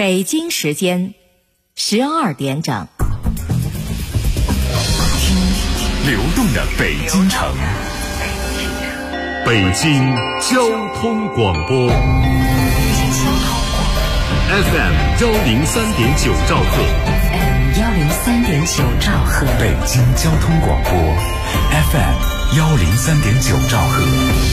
北京时间12点整。 听流动的北京城，北京交通广播 FM 103.9兆赫 103.9兆赫， 北京交通广播 FM 103.9兆赫。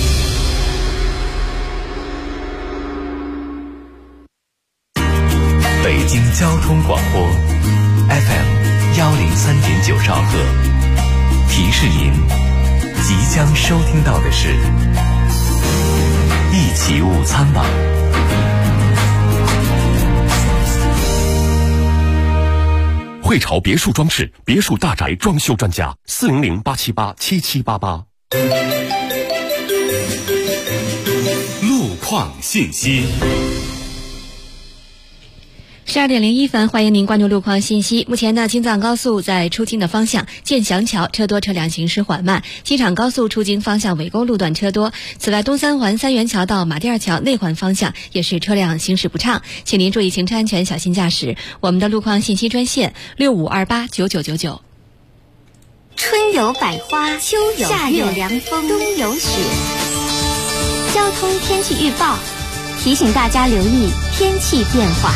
北京交通广播 FM 103.9兆赫，提示您即将收听到的是一起午餐吧。汇潮别墅装饰，别墅大宅装修专家，400-878-7788。路况信息。 12点01分，欢迎您关注路况信息。目前呢，京藏高速在出京的方向建祥桥车多，车辆行驶缓慢；机场高速出京方向尾沟路段车多。此外，东三环三元桥到马甸二桥内环方向也是车辆行驶不畅，请您注意行车安全，小心驾驶。我们的路况信息专线65289999。 春有百花，秋有夏有凉风，冬有雪。交通天气预报提醒大家留意天气变化。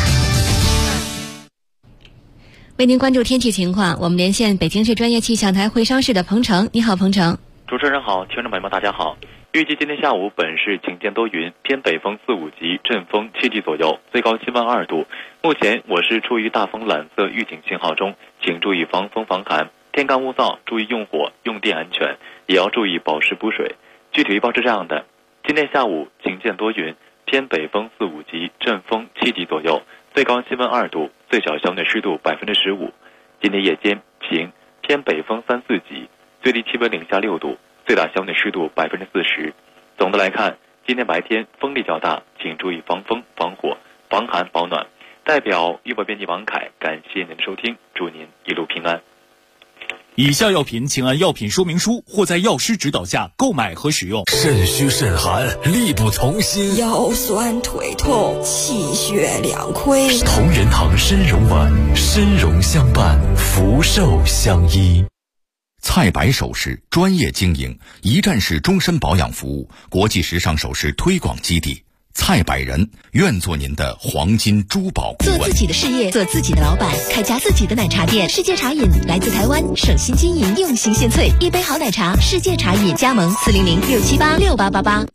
为您关注天气情况，我们连线北京市专业气象台会商室的彭程。你好，彭程。 主持人好，听众朋友们大家好。预计今天下午本市晴间多云，偏北风4-5级，阵风7级左右，最高气温2度。目前我市处于大风蓝色预警信号中，请注意防风防寒，天干物燥，注意用火用电安全，也要注意保湿补水。具体预报是这样的：今天下午晴间多云，偏北风4-5级，阵风7级左右，最高气温2度，最小相对湿度15%。今天夜间晴，偏北风3-4级，最低气温零下6度，最大相对湿度40%。总的来看，今天白天风力较大，请注意防风、防火、防寒、保暖。代表预报编辑王凯，感谢您的收听，祝您一路平安。 以下药品请按药品说明书或在药师指导下购买和使用。 肾虚肾寒，力不从心， 腰酸腿痛，气血两亏。 同仁堂参茸丸，参茸相伴，福寿相依。 菜百首饰专业经营，一站式终身保养服务，国际时尚首饰推广基地。蔡百人愿做您的黄金珠宝顾问。 做自己的事业，做自己的老板，开家自己的奶茶店。世界茶饮来自台湾，省心经营，用心献萃，一杯好奶茶。世界茶饮加盟400-678-6888。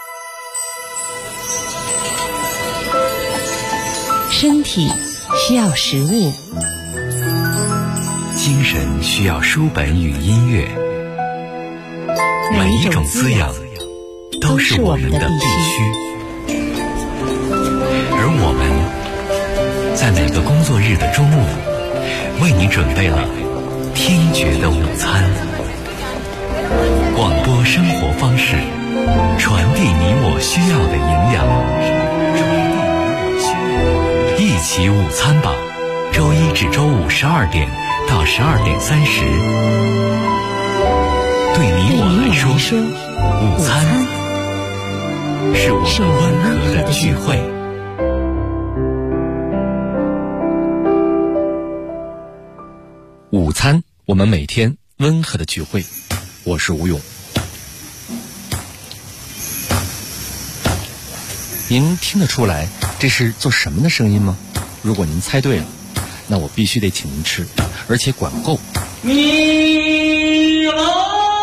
身体需要食物， 精神需要书本与音乐，每一种滋养都是我们的必须。而我们在每个工作日的中午，为你准备了听觉的午餐。广播生活方式，传递你我需要的营养。一起午餐吧，周一至周五12点到12点30。对你我来说，午餐是我们温和的聚会。 午餐，我们每天温和的聚会。我是吴勇。您听得出来这是做什么的声音吗？如果您猜对了，那我必须得请您吃，而且管够。 你来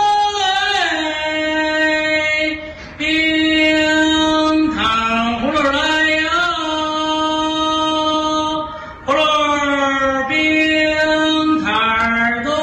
冰糖葫芦来呀，葫芦冰糖多。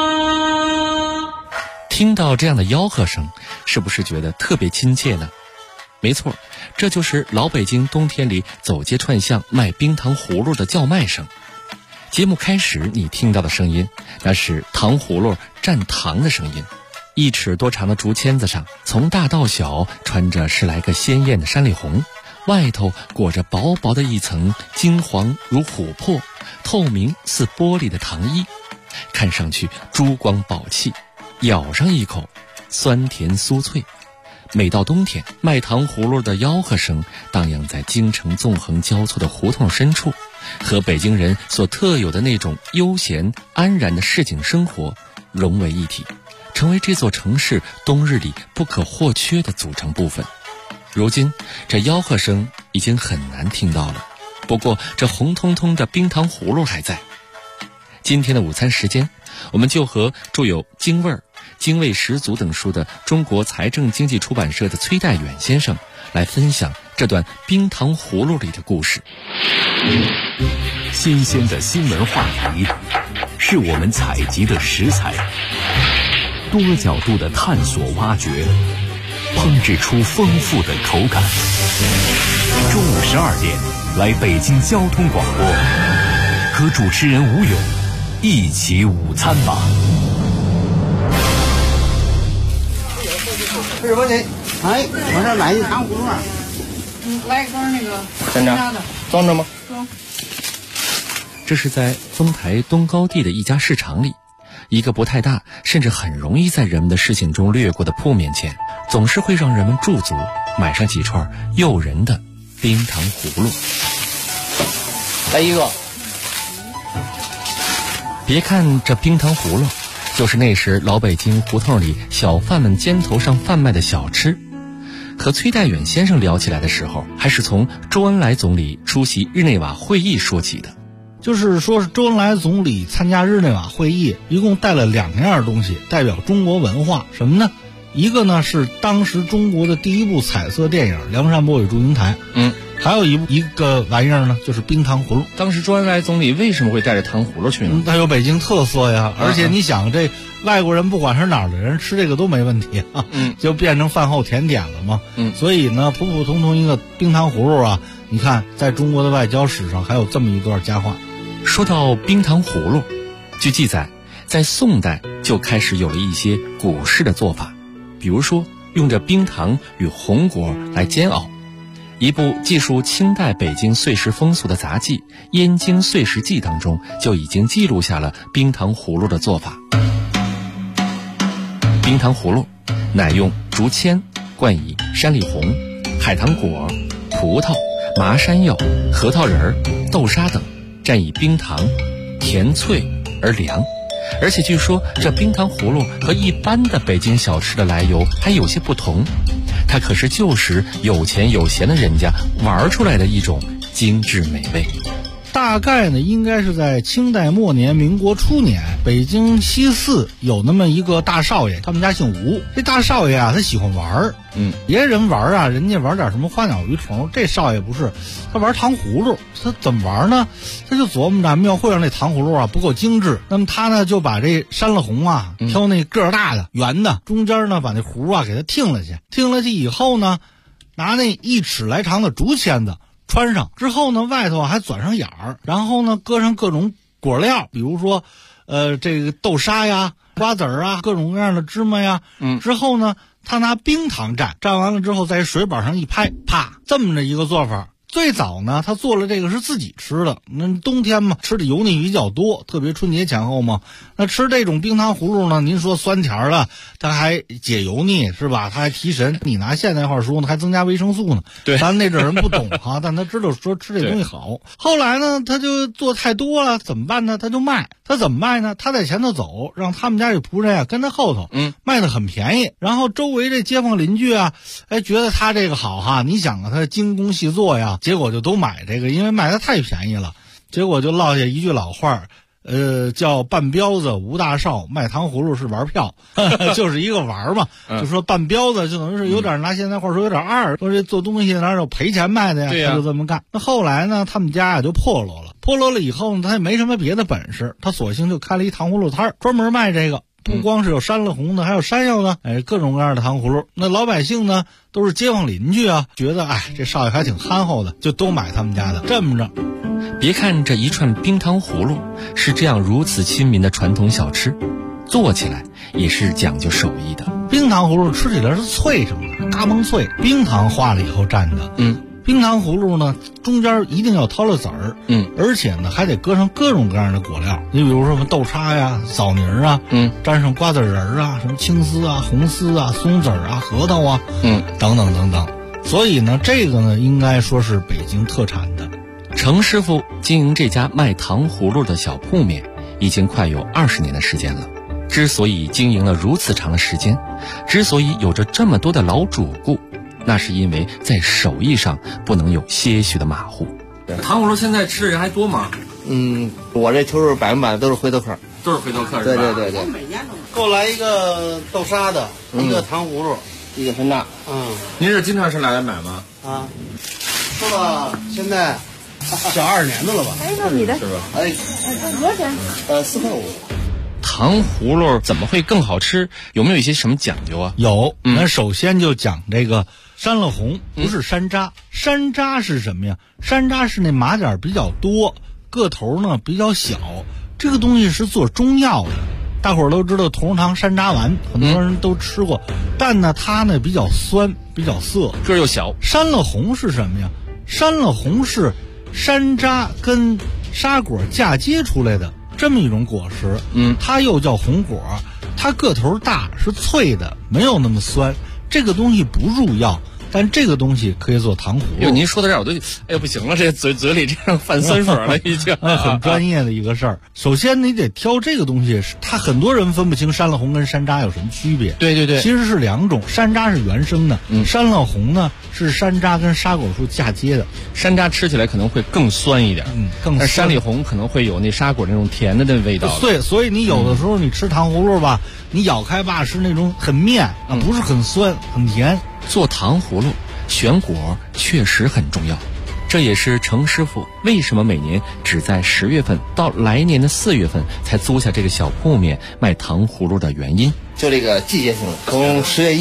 听到这样的吆喝声，是不是觉得特别亲切呢？没错，这就是老北京冬天里走街串巷卖冰糖葫芦的叫卖声。节目开始你听到的声音，那是糖葫芦蘸糖的声音。1尺多长的竹签子上，从大到小穿着10来个鲜艳的山里红，外头裹着薄薄的一层金黄如琥珀、透明似玻璃的糖衣，看上去珠光宝气，咬上一口酸甜酥脆， 每到冬天，卖糖葫芦的吆喝声荡漾在京城纵横交错的胡同深处，和北京人所特有的那种悠闲安然的市井生活融为一体，成为这座城市冬日里不可或缺的组成部分。如今这吆喝声已经很难听到了，不过这红彤彤的冰糖葫芦还在。今天的午餐时间，我们就和著有《京味儿》《京味十足》等书的中国财政经济出版社的崔代远先生来分享这段冰糖葫芦里的故事。 新鲜的新闻话题是我们采集的食材，多角度的探索挖掘，烹制出丰富的口感。中午12点，来北京交通广播，和主持人吴勇一起午餐吧。 是不得，哎，我这买一糖葫芦啊， 来一根那个站长，装着吗？ 装。 这是在丰台东高地的一家市场里，一个不太大，甚至很容易在人们的视线中掠过的铺面前，总是会让人们驻足，买上几串诱人的冰糖葫芦。 来一个。 别看这冰糖葫芦，就是那时老北京胡同里小贩们肩头上贩卖的小吃。和崔代远先生聊起来的时候，还是从周恩来总理出席日内瓦会议说起的。 就是说是周恩来总理参加日内瓦会议，一共带了2样东西，代表中国文化。什么呢？一个呢是当时中国的第一部彩色电影《梁山伯与祝英台》，还有一个玩意儿呢，就是冰糖葫芦。 当时周恩来总理为什么会带着糖葫芦去呢？ 它有北京特色呀，而且你想，这外国人不管是哪儿的人吃这个都没问题啊，就变成饭后甜点了嘛。所以呢，普普通通一个冰糖葫芦啊，你看在中国的外交史上还有这么一段佳话。 说到冰糖葫芦，据记载，在宋代就开始有了一些古式的做法，比如说用着冰糖与红果来煎熬。一部记述清代北京岁时风俗的杂记《燕京岁时记》当中就已经记录下了冰糖葫芦的做法。冰糖葫芦乃用竹签灌以山里红、海棠果、葡萄、麻山药、核桃仁、豆沙等，蘸以冰糖，甜脆而凉。而且据说这冰糖葫芦和一般的北京小吃的来由还有些不同，它可是旧时有钱有闲的人家玩出来的一种精致美味。 大概呢，应该是在清代末年、民国初年，北京西四有那么一个大少爷，他们家姓吴。这大少爷啊，他喜欢玩儿，别人玩啊，人家玩点什么花鸟鱼虫，这少爷不是，他玩糖葫芦。他怎么玩呢？他就琢磨着庙会上那糖葫芦啊不够精致，那么他呢就把这山了红啊挑那个儿大的圆的，中间呢把那葫啊给它剔了去以后呢，拿那1尺来长的竹签子穿上之后呢，外头还钻上眼儿，然后呢搁上各种果料，比如说这个豆沙呀、瓜子儿啊、各种各样的芝麻呀，之后呢他拿冰糖蘸完了之后在水板上一拍，啪，这么着一个做法。最早呢他做了这个是自己吃的，那冬天嘛吃的油腻比较多，特别春节前后嘛，那吃这种冰糖葫芦呢，您说酸甜了，它还解油腻是吧，它还提神，你拿现代话说呢还增加维生素呢。 对， 咱那阵人不懂哈，但他知道说吃这东西好。后来呢他就做太多了，怎么办呢？他就卖。他怎么卖呢？他在前头走，让他们家这仆人啊跟他后头，卖的很便宜。然后周围这街坊邻居啊，觉得他这个好哈，你想啊，他精工细作呀，结果就都买这个，因为卖的太便宜了。结果就落下一句老话，叫半彪子吴大少，卖糖葫芦是玩票，就是一个玩嘛。就说半彪子就等于是有点拿现在话说有点二，说这做东西哪有赔钱卖的呀？对呀，他就这么干。那后来呢，他们家呀就破落了。破落了以后呢，他也没什么别的本事，他索性就开了一糖葫芦摊，专门卖这个。不光是有山了红的，还有山药的，各种各样的糖葫芦。那老百姓呢，都是街坊邻居啊，觉得这少爷还挺憨厚的，就都买他们家的。这么着， 别看这一串冰糖葫芦是这样如此亲民的传统小吃，做起来也是讲究手艺的。 冰糖葫芦吃起来是脆生的，嘎嘣脆，冰糖化了以后蘸的。 冰糖葫芦呢，中间一定要掏了籽儿，而且呢还得搁上各种各样的果料，你比如说什么豆沙呀、枣泥啊，沾上瓜子仁儿啊，什么青丝啊、红丝啊、松子啊、核桃啊，等等等等。所以呢，这个呢应该说是北京特产的。 程师傅经营这家卖糖葫芦的小铺面，已经快有20年的时间了。之所以经营了如此长的时间，之所以有着这么多的老主顾，那是因为在手艺上不能有些许的马虎。 糖葫芦现在吃的人还多吗？ 我这就是100%都是回头客， 都是回头客是吧？ 对。给我来一个豆沙的，一个糖葫芦，一个山楂。 您是经常是来买吗？ 说了现在小20年的了吧？ 那你的是吧？ 这多少钱 ？4块5。 糖葫芦怎么会更好吃？有没有一些什么讲究啊？ 有，那首先就讲这个山乐红，不是山楂。山楂是什么呀？山楂是那麻点比较多，个头呢比较小。这个东西是做中药的，大伙儿都知道同仁堂山楂丸，很多人都吃过，但呢它呢比较酸，比较涩， 个又小。 山乐红是什么呀？山乐红是山楂跟沙果嫁接出来的这么一种果实，它又叫红果，它个头大，是脆的，没有那么酸。这个东西不入药，但这个东西可以做糖葫芦。 您说到这儿，我都不行了，这嘴里这样泛酸水了，已经。 很专业的一个事儿。首先你得挑这个东西，它很多人分不清山乐红跟山楂有什么区别。 对， 其实是2种，山楂是原生的，山乐红呢是山楂跟沙果树嫁接的。 山楂吃起来可能会更酸一点， 更酸。 但山里红可能会有那沙果那种甜的那味道。 对，所以你有的时候你吃糖葫芦吧，你咬开吧是那种很面不是很酸很甜。 做糖葫芦选果确实很重要，这也是程师傅为什么每年只在10月份到来年的4月份才租下这个小铺面卖糖葫芦的原因。 就这个季节性的，从10月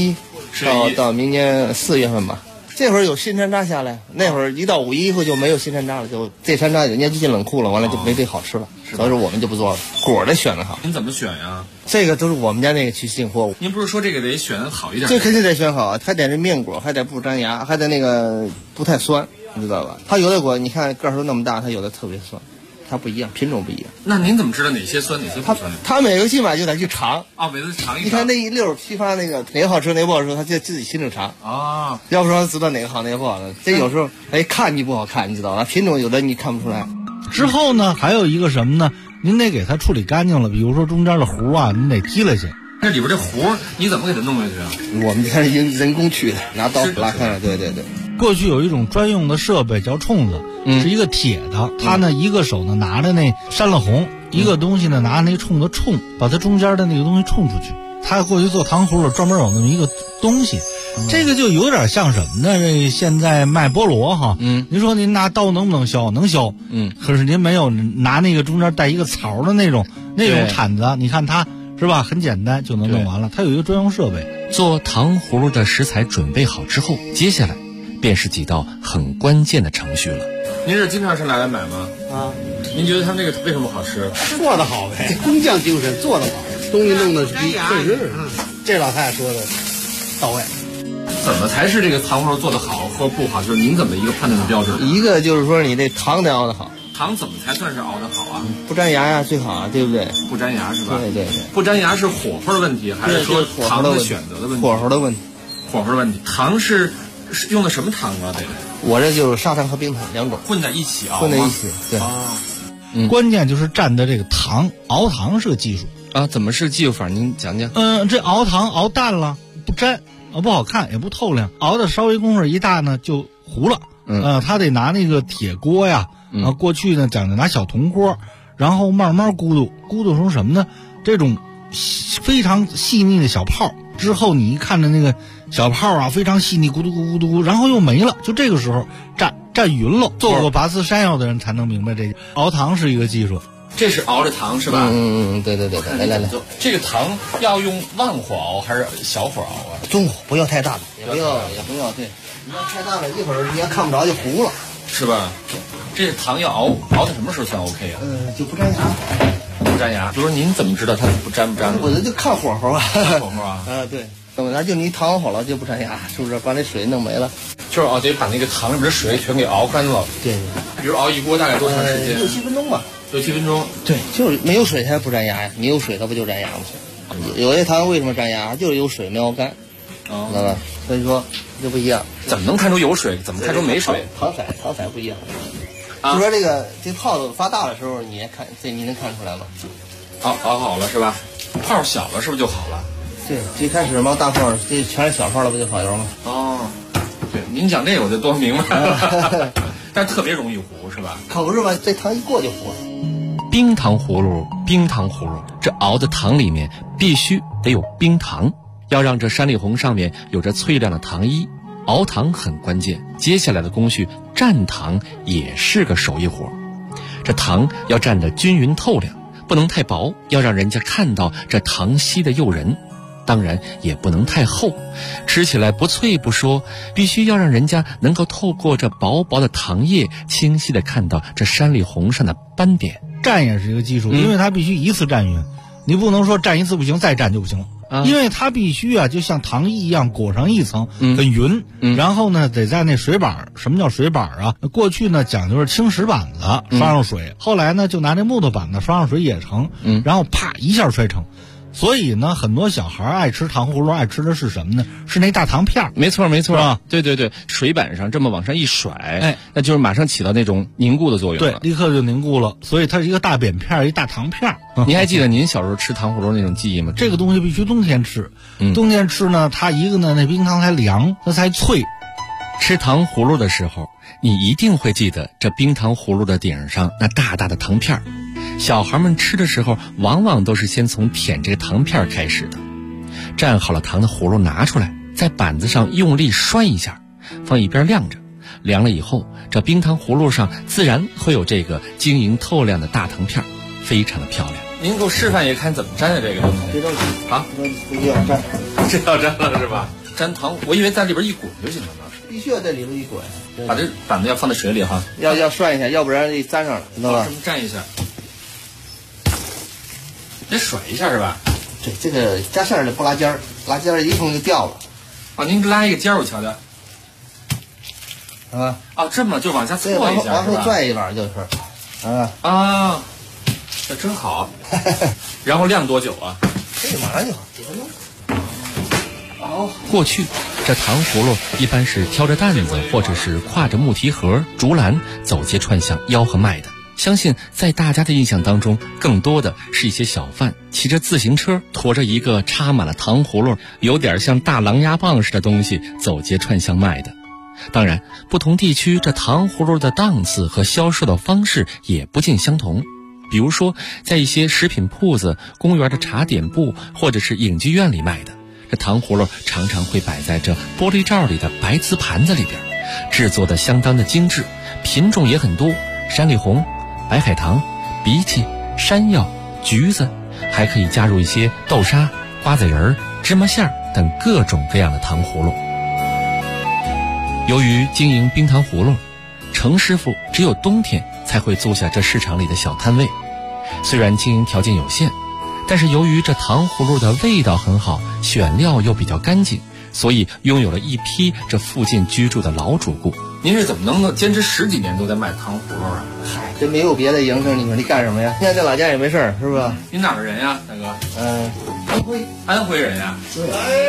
1到明年4月份吧。这会儿有新山楂下来，那会儿一到5一以后就没有新山楂了，就这山楂人家就进冷库了，完了就没这好吃了，所以说我们就不做了。果的选的好。 您怎么选呀？ 这个都是我们家那个去进货。 您不是说这个得选好一点？ 这肯定得选好，还得是面果，还得不粘牙，还得那个不太酸，你知道吧？它有的果你看个头那么大，它有的特别酸，它不一样，品种不一样。 那您怎么知道哪些酸哪些不酸？ 他每个去买就得去尝每次尝一尝。 你看那一溜批发那个哪个好吃哪个不好吃，他就自己亲自尝要不说知道哪个好哪个不好的。这有时候看你不好看，你知道吧？品种有的你看不出来。 之后呢，还有一个什么呢？您得给它处理干净了，比如说中间的核啊，您得剔了去。 这里边这核你怎么给它弄下去啊？ 我们看人工去的，拿刀拉开了。对。 过去有一种专用的设备叫冲子，是一个铁的，它呢一个手呢拿着那山乐红，一个东西呢拿着那冲子冲，把它中间的那个东西冲出去。他过去做糖葫芦专门有那么一个东西，这个就有点像什么呢？这现在卖菠萝哈，您说您拿刀能不能削？能削，可是您没有拿那个中间带一个槽的那种铲子，你看它是吧？很简单就能弄完了。它有一个专用设备。 做糖葫芦的食材准备好之后，接下来便是几道很关键的程序了。 您是经常是来买吗？您觉得它那个为什么好吃？ 做得好呗，工匠精神，做得好，东西弄得确实这老太太说的到位。 怎么才是这个糖葫芦做得好和不好？就是您怎么一个判断的标准？ 一个就是说你这糖得熬得好。 糖怎么才算是熬得好啊？ 不粘牙呀，最好啊，对不对？ 不粘牙是吧？ 对。 不粘牙是火候的问题，还是说糖的选择的问题？ 火候的问题。 火候的问题。糖是用的什么糖啊？ 我这就是砂糖和冰糖2种混在一起熬。 混在一起，对。 关键就是蘸的这个糖，熬糖是个技术啊。怎么是技术法？您讲讲。 这熬糖熬淡了不粘，不好看也不透亮，熬的稍微功夫一大呢就糊了。他得拿那个铁锅呀，过去呢讲究拿小铜锅，然后慢慢咕嘟成什么呢？这种非常细腻的小泡。之后你一看着那个小泡啊，非常细腻，咕嘟咕嘟，然后又没了，就这个时候蘸匀了。做过拔丝山药的人才能明白这熬糖是一个技术。 这是熬着糖是吧？ 对，来， 这个糖要用旺火熬还是小火熬啊？ 中火，不要太大了，也不要对，你要太大了，一会儿你要看不着就糊了， 是吧？这糖要熬到什么时候算 OK 啊？ 就不粘牙。 不粘牙，就说您怎么知道它不粘？ 我这就看火候啊。 看火候啊？ 对，等它就你糖好了就不粘牙，是不是？把那水弄没了。 就是得把那个糖里边的水全给熬干了。 对。 比如熬一锅大概多长时间 ？6-7分钟吧。 6-7分钟。 对，就是没有水它不粘牙呀，你有水它不就粘牙吗？有些糖为什么粘牙？就是有水没熬干，知道吧？所以说就不一样。 怎么能看出有水？怎么看出没水？ 糖色不一样。就说这泡子发大的时候，你能看出来吗？ 熬好了是吧？泡小了是不是就好了？ 对，最开始嘛大泡，这全是小泡了，不就好油吗？ 对，您讲这个我就多明白了。但是特别容易糊是吧？ 可不是吧？这糖一过就糊了。 冰糖葫芦，这熬的糖里面必须得有冰糖，要让这山里红上面有着脆亮的糖衣。熬糖很关键，接下来的工序蘸糖也是个手艺活。这糖要蘸得均匀透亮，不能太薄，要让人家看到这糖稀的诱人。当然也不能太厚，吃起来不脆不说，必须要让人家能够透过这薄薄的糖液清晰地看到这山里红上的斑点。 蘸也是一个技术，因为它必须一次蘸匀，你不能说蘸一次不行再蘸就不行了，因为它必须就像糖衣一样裹上一层很匀，然后呢得在那水板，什么叫水板啊？过去呢讲究是青石板子刷上水，后来呢就拿那木头板子刷上水也成，然后啪一下摔成。所以呢，很多小孩爱吃糖葫芦，爱吃的是什么呢？是那大糖片儿。 没错，对，水板上这么往上一甩，那就是马上起到那种凝固的作用了。 对，立刻就凝固了。所以它是一个大扁片，一大糖片。 您还记得您小时候吃糖葫芦那种记忆吗？ 这个东西必须冬天吃。冬天吃呢，它一个呢，那冰糖才凉，它才脆。 吃糖葫芦的时候，你一定会记得这冰糖葫芦的顶上那大大的糖片儿。小孩们吃的时候，往往都是先从舔这个糖片开始的。蘸好了糖的葫芦拿出来，在板子上用力摔一下，放一边晾着。凉了以后，这冰糖葫芦上自然会有这个晶莹透亮的大糖片，非常的漂亮。 您给我示范一看怎么粘的这个东西？ 别着急啊， 这要粘， 这要粘了是吧？粘糖，我以为在里边一滚就行了呢。 必须要在里头一滚， 把这板子要放在水里哈， 要涮一下，要不然就粘上了，知道吧？ 这么蘸一下。得甩一下是吧？ 对，这个加馅儿的不拉尖儿，拉尖儿一碰就掉了。 您拉一个尖儿，我瞧瞧。 啊， 这么就往下搓一下， 往后拽一把就是。 这真好。然后晾多久啊？ 这个马上就好，几分钟。 过去这糖葫芦一般是挑着担子或者是挎着木提盒、竹篮走街串巷吆喝卖的。相信在大家的印象当中，更多的是一些小贩骑着自行车，驮着一个插满了糖葫芦，有点像大狼牙棒似的东西走街串巷卖的。当然，不同地区这糖葫芦的档次和销售的方式也不尽相同。比如说，在一些食品铺子、公园的茶点部或者是影剧院里卖的，这糖葫芦常常会摆在这玻璃罩里的白瓷盘子里边，制作的相当的精致，品种也很多，山里红、白海棠、荸荠、山药、橘子，还可以加入一些豆沙、瓜子仁、芝麻馅等各种各样的糖葫芦。由于经营冰糖葫芦，程师傅只有冬天才会租下这市场里的小摊位。虽然经营条件有限，但是由于这糖葫芦的味道很好，选料又比较干净，所以拥有了一批这附近居住的老主顾。 您是怎么能够坚持10几年都在卖糖葫芦啊？ 嗨，这没有别的营生，你说你干什么呀？现在在老家也没事儿，是不是？ 您哪儿的人呀，大哥？安徽人呀。 对。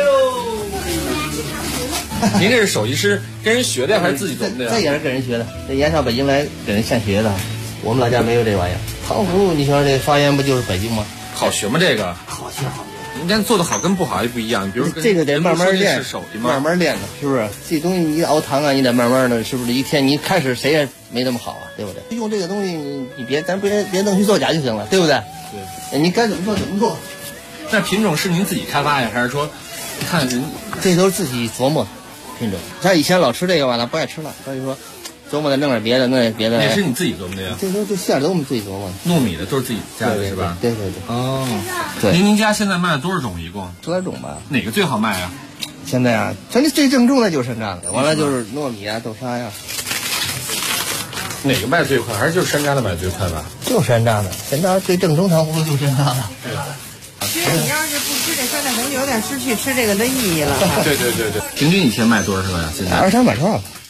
您这是手艺师跟人学的还是自己琢磨的呀？ 这也是跟人学的，这研上北京来跟人现学的。我们老家没有这玩意儿。糖葫芦，你说这发源不就是北京吗？ 好学吗？这个好学。 人家做的好跟不好也不一样，比如这个得慢慢练，慢慢练的，是不是？这东西你熬糖啊，你得慢慢的，是不是？一天你开始谁也没那么好啊，对不对？用这个东西，你别弄虚作假就行了，对不对？对。你该怎么做怎么做。 那品种是您自己开发呀，还是说看人？ 这都是自己琢磨品种。他以前老吃这个吧，他不爱吃了，所以说琢磨的弄点别的，弄点别的。 也是你自己琢磨的呀？ 这馅都我们自己琢磨的。 糯米的都是自己家的是吧？ 对。 哦， 对。 您家现在卖了多少种？一共 10来种吧。 哪个最好卖啊？ 现在啊，咱这最正宗的就是山楂的，完了就是糯米啊、豆沙呀。 哪个卖最快？还是就是山楂的卖最快吧？ 就山楂的，山楂最正宗糖葫芦就是山楂的。 其实你要是不吃这酸菜红，就有点失去吃这个的意义了。 对。平均一天卖多少个呀？现在 2300多。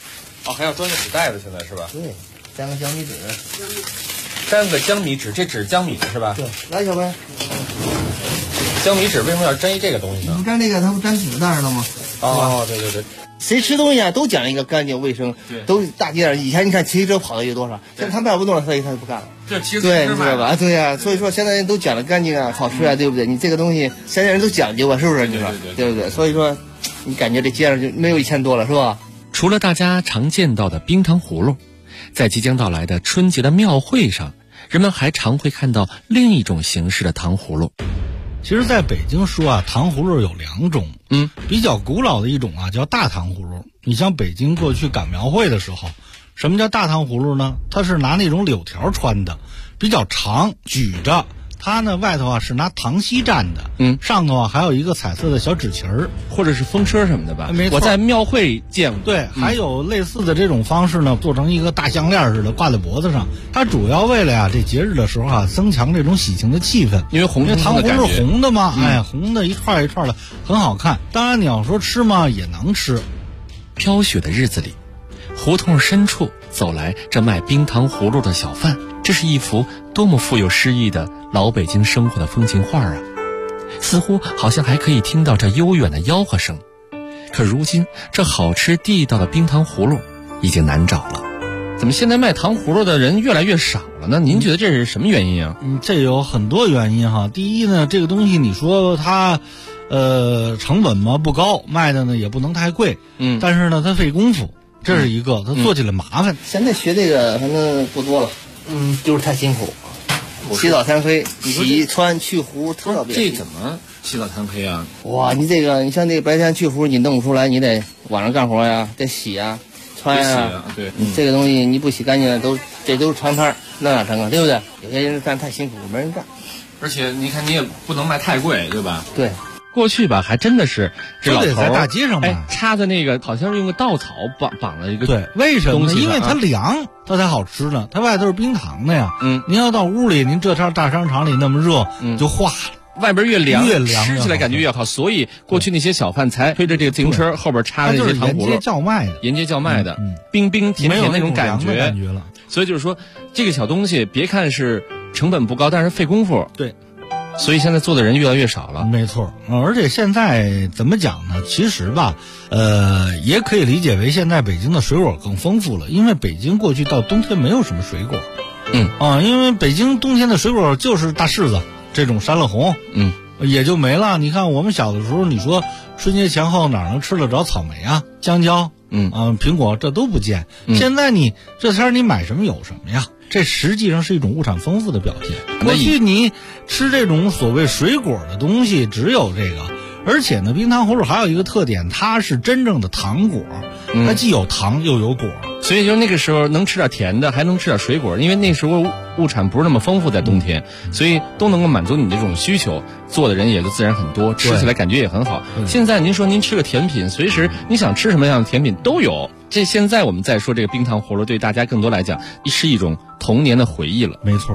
哦，还要装个纸袋子，现在是吧？ 对，沾个江米纸。 沾个江米纸，这纸江米的是吧？ 对，来小白。 江米纸为什么要沾这个东西呢？ 不沾这个，它不沾纸袋了吗？ 哦，对对对。 谁吃东西啊，都讲一个干净卫生，都大街上。以前你看骑车跑的有多少，现在他们不动了，所以他就不干了。 这其实对，你知道吧？对呀，所以说现在人都讲的干净啊，好吃啊，对不对？你这个东西现在人都讲究啊，是不是？你说对不对？所以说，你感觉这街上就没有以前多了，是吧？ 除了大家常见到的冰糖葫芦，在即将到来的春节的庙会上，人们还常会看到另一种形式的糖葫芦。 其实在北京说啊，糖葫芦有2种，比较古老的一种啊叫大糖葫芦。你像北京过去赶庙会的时候，什么叫大糖葫芦呢？它是拿那种柳条穿的，比较长，举着。它呢外头啊是拿糖稀蘸的，上头啊还有一个彩色的小纸旗儿， 或者是风车什么的吧。 没错， 我在庙会见过。 对，还有类似的这种方式呢，做成一个大项链似的挂在脖子上。它主要为了呀这节日的时候啊增强这种喜庆的气氛， 因为红糖葫芦是红的嘛，红的一串一串的很好看。当然你要说吃嘛也能吃。 飘雪的日子里，胡同深处走来这卖冰糖葫芦的小贩，这是一幅多么富有诗意的老北京生活的风情画啊！似乎好像还可以听到这悠远的吆喝声。可如今这好吃地道的冰糖葫芦已经难找了。怎么现在卖糖葫芦的人越来越少了呢？您觉得这是什么原因啊？ 这有很多原因哈。第一呢，这个东西你说它成本嘛不高，卖的呢也不能太贵，但是呢它费功夫，这是一个，它做起来麻烦。 现在学这个反正不多了，就是太辛苦。起早贪黑，洗穿去糊特别。 这怎么起早贪黑啊？ 哇，你这个，你像这个白天去糊，你弄不出来，你得晚上干活呀，得洗呀、穿呀。 对， 这个东西你不洗干净，这都是长摊，那哪成啊？对不对？有些人干太辛苦，没人干。 而且你看，你也不能卖太贵，对吧？ 对。 过去吧，还真的是这老头在大街上卖， 插的那个好像是用个稻草绑了一个。 对，为什么呢？因为它凉，它才好吃呢。它外头是冰糖的呀。您要到屋里，您这大商场里那么热，就化了。 外边越凉，吃起来感觉越好。所以过去那些小贩才推着这个自行车后边插的那些糖葫芦， 沿街叫卖的， 沿街叫卖的，冰冰甜甜那种感觉了。 所以就是说，这个小东西别看是成本不高，但是费功夫。 对。 所以现在做的人越来越少了。 没错，而且现在怎么讲呢？其实吧，也可以理解为现在北京的水果更丰富了，因为北京过去到冬天没有什么水果。因为北京冬天的水果就是大柿子这种山乐红，也就没了。你看我们小的时候，你说春节前后哪能吃得着草莓啊、香蕉，苹果这都不见。现在你这天你买什么有什么呀？这实际上是一种物产丰富的表现。过去你吃这种所谓水果的东西只有这个，而且呢，冰糖葫芦还有一个特点，它是真正的糖果，它既有糖又有果。 所以就那个时候能吃点甜的，还能吃点水果，因为那时候物产不是那么丰富，在冬天，所以都能够满足你这种需求，做的人也就自然很多，吃起来感觉也很好。现在您说您吃个甜品，随时你想吃什么样的甜品都有。这现在我们再说这个冰糖葫芦，对大家更多来讲是一种童年的回忆了。 没错，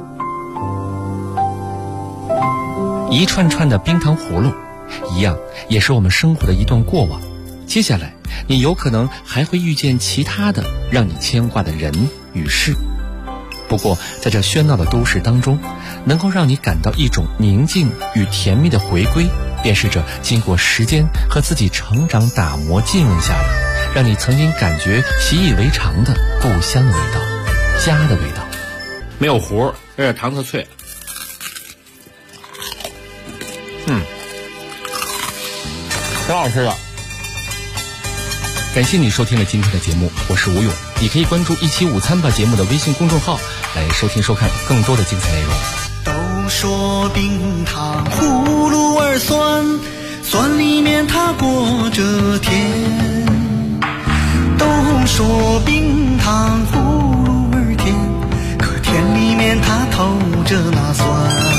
一串串的冰糖葫芦，一样也是我们生活的一段过往。接下来你有可能还会遇见其他的让你牵挂的人与事。不过在这喧闹的都市当中，能够让你感到一种宁静与甜蜜的回归，便是这经过时间和自己成长打磨浸润下来，让你曾经感觉习以为常的故乡的味道，家的味道。 没有糊，而且糖特脆。挺好吃的。 感谢你收听了今天的节目，我是吴勇。你可以关注一期午餐吧节目的微信公众号，来收听收看更多的精彩内容。 都说冰糖葫芦儿酸，酸里面它裹着甜。都说冰糖葫芦儿甜，可甜里面它透着那酸。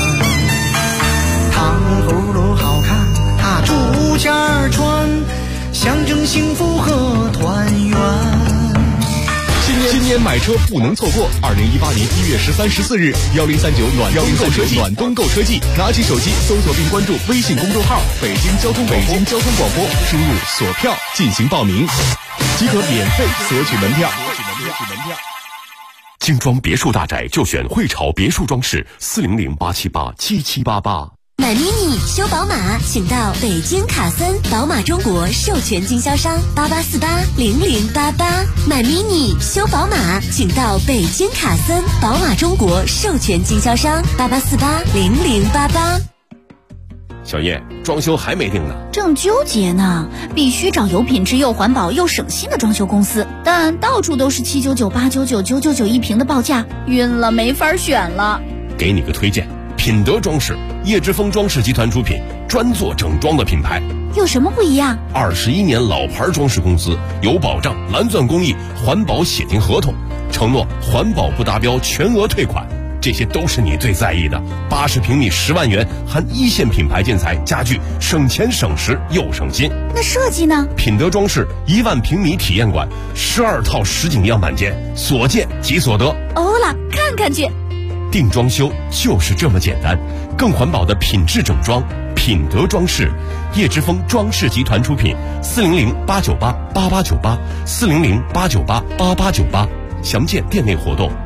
糖葫芦好看，它竹签儿穿，象征幸福和团圆。 年买车不能错过，2018年1月13、14日，1039暖冬购车季，拿起手机搜索并关注微信公众号北京交通广播，输入锁票进行报名，即可免费索取门票。 精装别墅大宅就选汇潮别墅装饰，400-878-7788。 买 mini 修宝马，请到北京卡森宝马中国授权经销商88480088。买 mini 修宝马，请到北京卡森宝马中国授权经销商88480088。 小叶，装修还没定呢， 正纠结呢。必须找有品质又环保又省心的装修公司，但到处都是799、899、999一平的报价，晕了，没法选了。 给你个推荐，品德装饰，叶之峰装饰集团出品，专做整装的品牌。 有什么不一样 ？21年老牌装饰公司，有保障，蓝钻工艺，环保写进合同，承诺环保不达标全额退款。这些都是你最在意的。80平米10万元，含一线品牌建材家具，省钱省时又省心。 那设计呢？ 品德装饰1万平米体验馆，12套实景样板间，所见即所得。 欧了，看看去。 定装修就是这么简单，更环保的品质整装，品德装饰，叶之峰装饰集团出品，400-898-8898，400-898-8898，详见店内活动。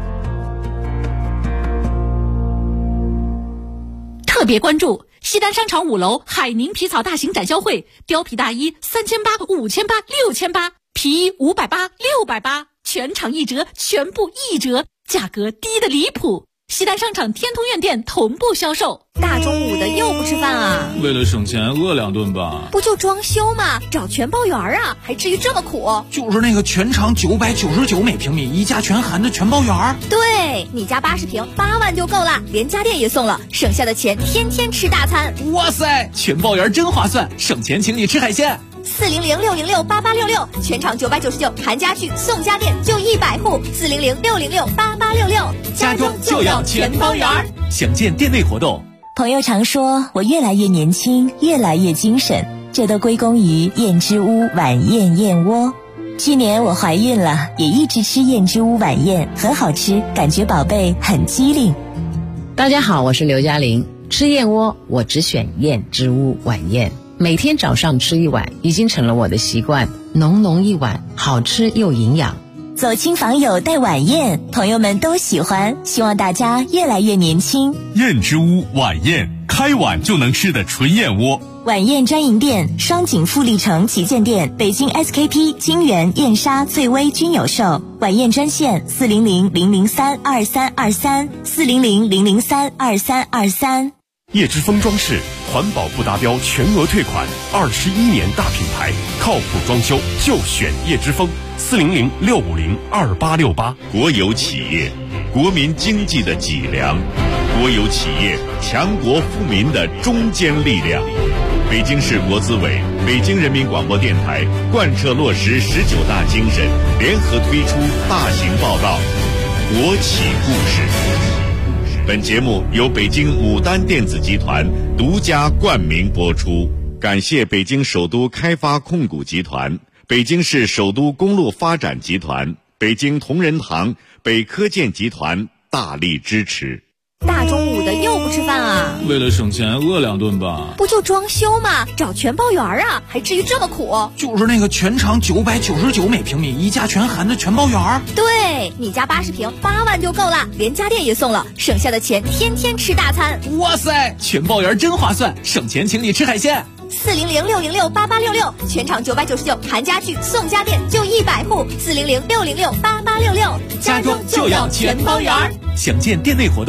特别关注西单商场5楼海宁皮草大型展销会，貂皮大衣3800、5800、6800，皮衣580、680，全场1折，全部1折，价格低得离谱。西单商场天通苑店同步销售。 大中午的又不吃饭啊？ 为了省钱饿2顿吧。 不就装修吗？找全包园啊，还至于这么苦？ 就是那个全长999每平米，一价全含的全包园。 对，你家80平8万就够了，连家电也送了，省下的钱天天吃大餐。 哇塞，全包园真划算，省钱请你吃海鲜。 400-606-8866，全场999，含家具送家电，就100户。400-606-8866， 家中就要全包园。详见店内活动。 朋友常说我越来越年轻，越来越精神，这都归功于燕之屋晚宴燕窝。去年我怀孕了，也一直吃燕之屋晚宴，很好吃，感觉宝贝很机灵。 大家好，我是刘嘉玲。吃燕窝我只选燕之屋晚宴，每天早上吃1碗，已经成了我的习惯，浓浓1碗，好吃又营养。 走亲访友带晚宴，朋友们都喜欢，希望大家越来越年轻。 燕之屋晚宴，开碗就能吃的纯燕窝。 晚宴专营店：双井富力城旗舰店、北京 SKP、金源、燕莎、最微均有售。晚宴专线400-003-2323，400-003-2323。 叶之峰装饰，环保不达标全额退款，21年大品牌，靠谱装修就选叶之峰，400-650-2868。 国有企业，国民经济的脊梁；国有企业，强国富民的中坚力量。北京市国资委、北京人民广播电台贯彻落实19大精神，联合推出大型报道《国企故事》。本节目由北京牡丹电子集团独家冠名播出，感谢北京首都开发控股集团、北京市首都公路发展集团、北京同仁堂、北科建集团大力支持。 大中午的又不吃饭啊？ 为了省钱饿2顿吧。 不就装修吗？找全包园啊，还至于这么苦？ 就是那个全长999每平米，一价全含的全包园。 对，你家80平8万就够了，连家电也送了，省下的钱天天吃大餐。 哇塞，全包园真划算，省钱请你吃海鲜。 400-606-8866，全场999，含家具送家电，就100户。400-606-8866， 家中就要全包园。详见店内活动。